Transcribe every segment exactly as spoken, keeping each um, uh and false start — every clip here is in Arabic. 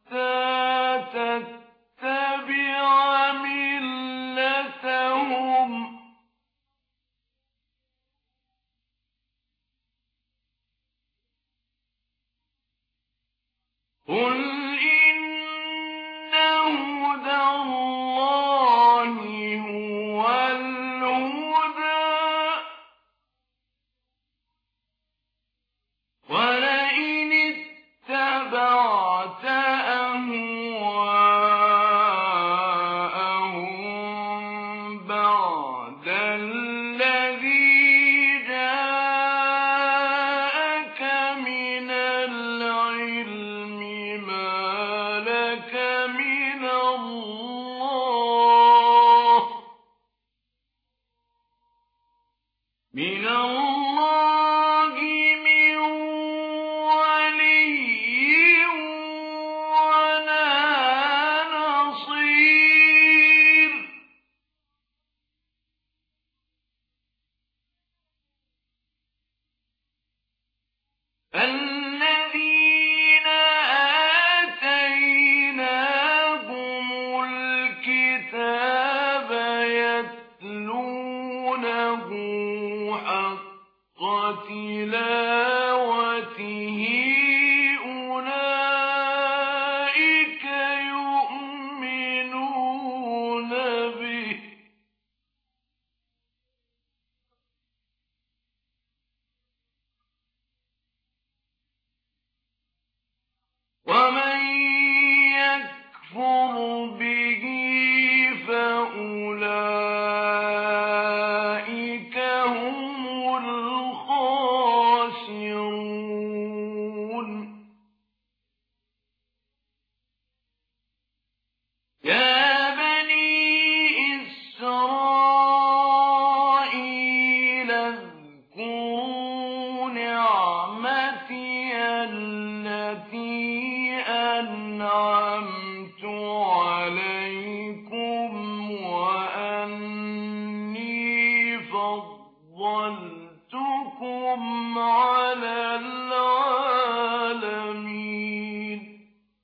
تتبع ملتهم قل إن هدى الله هو الهدى ولئن اتبعت أهواءهم بعد الذي جاءك من العلم ما لك من الله من الله من ولي ولا نصير الذين آتيناهم الكتاب يتلونه حق تلاوته أولئك يؤمنون به ومن يكفر به فأولئك هم الخاسرون يا بني إسرائيل اذكروا نعمتي التي أنعمت عليكم وأني فضلتكم على العالمين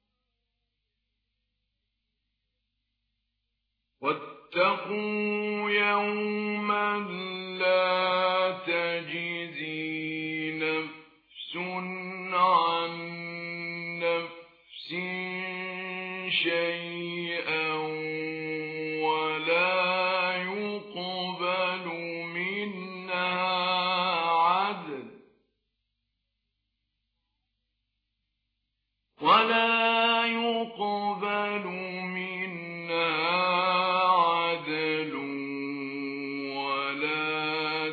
واتقوا يوما لا تجزي نفس عن نفس شيئا ولا يقبل منها عدل ولا يقبل منها عدل ولا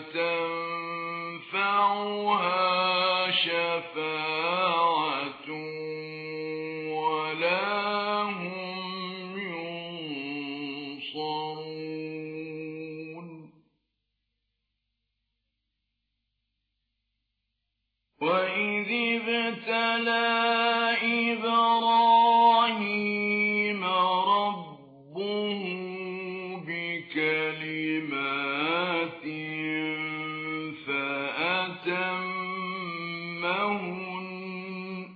تنفعها شفاعة ولا هم ينصرون وإذ ابتلى إبراهيم ربه بكلمات فأتمهن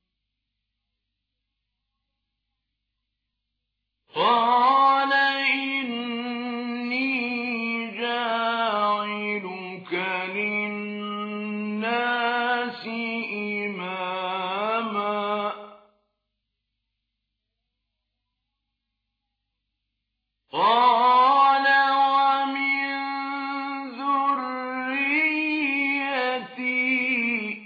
قال إني جاعلك للناس إماما قال ومن ذريتي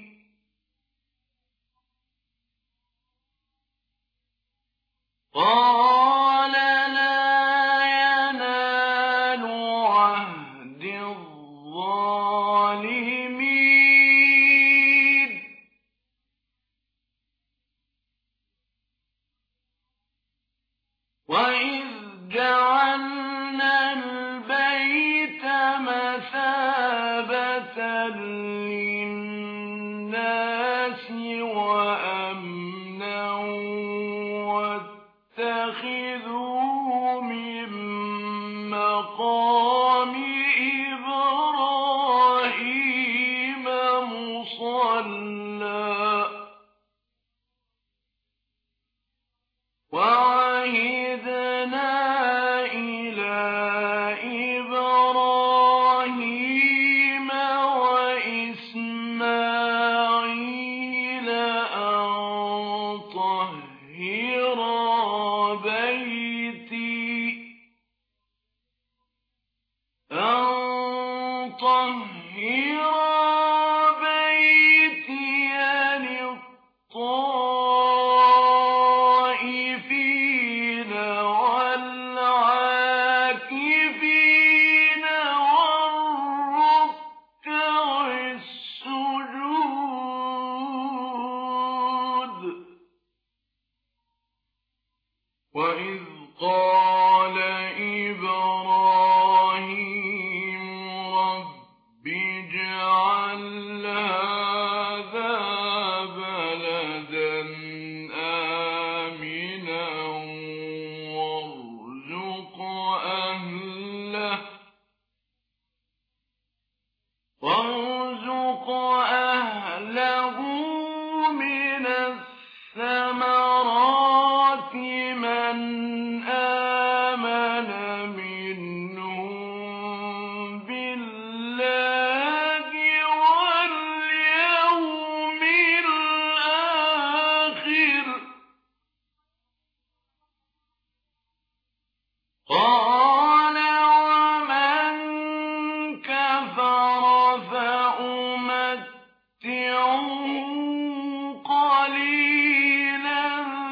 قال لا ينال عهد الظالمين وإذ جعلنا البيت مثابة للناس وأمنا واتخذوا من مقام إبراهيم مصلى بيتي أن طهر بيتي للطائفين والعاكفين والركع السجود. وإذ قال إبراهيم رب اجعل هذا بلدا آمنا وارزق أهله وارزق أهله من الثمرات من آمن منهم بالله واليوم الآخر. قال ومن كفر فأمتعه قليلا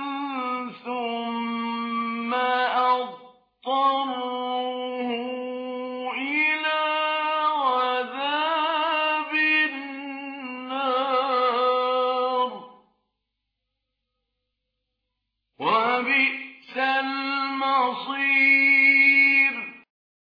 ثم أضطره إلى عذاب النار وبئس المصير.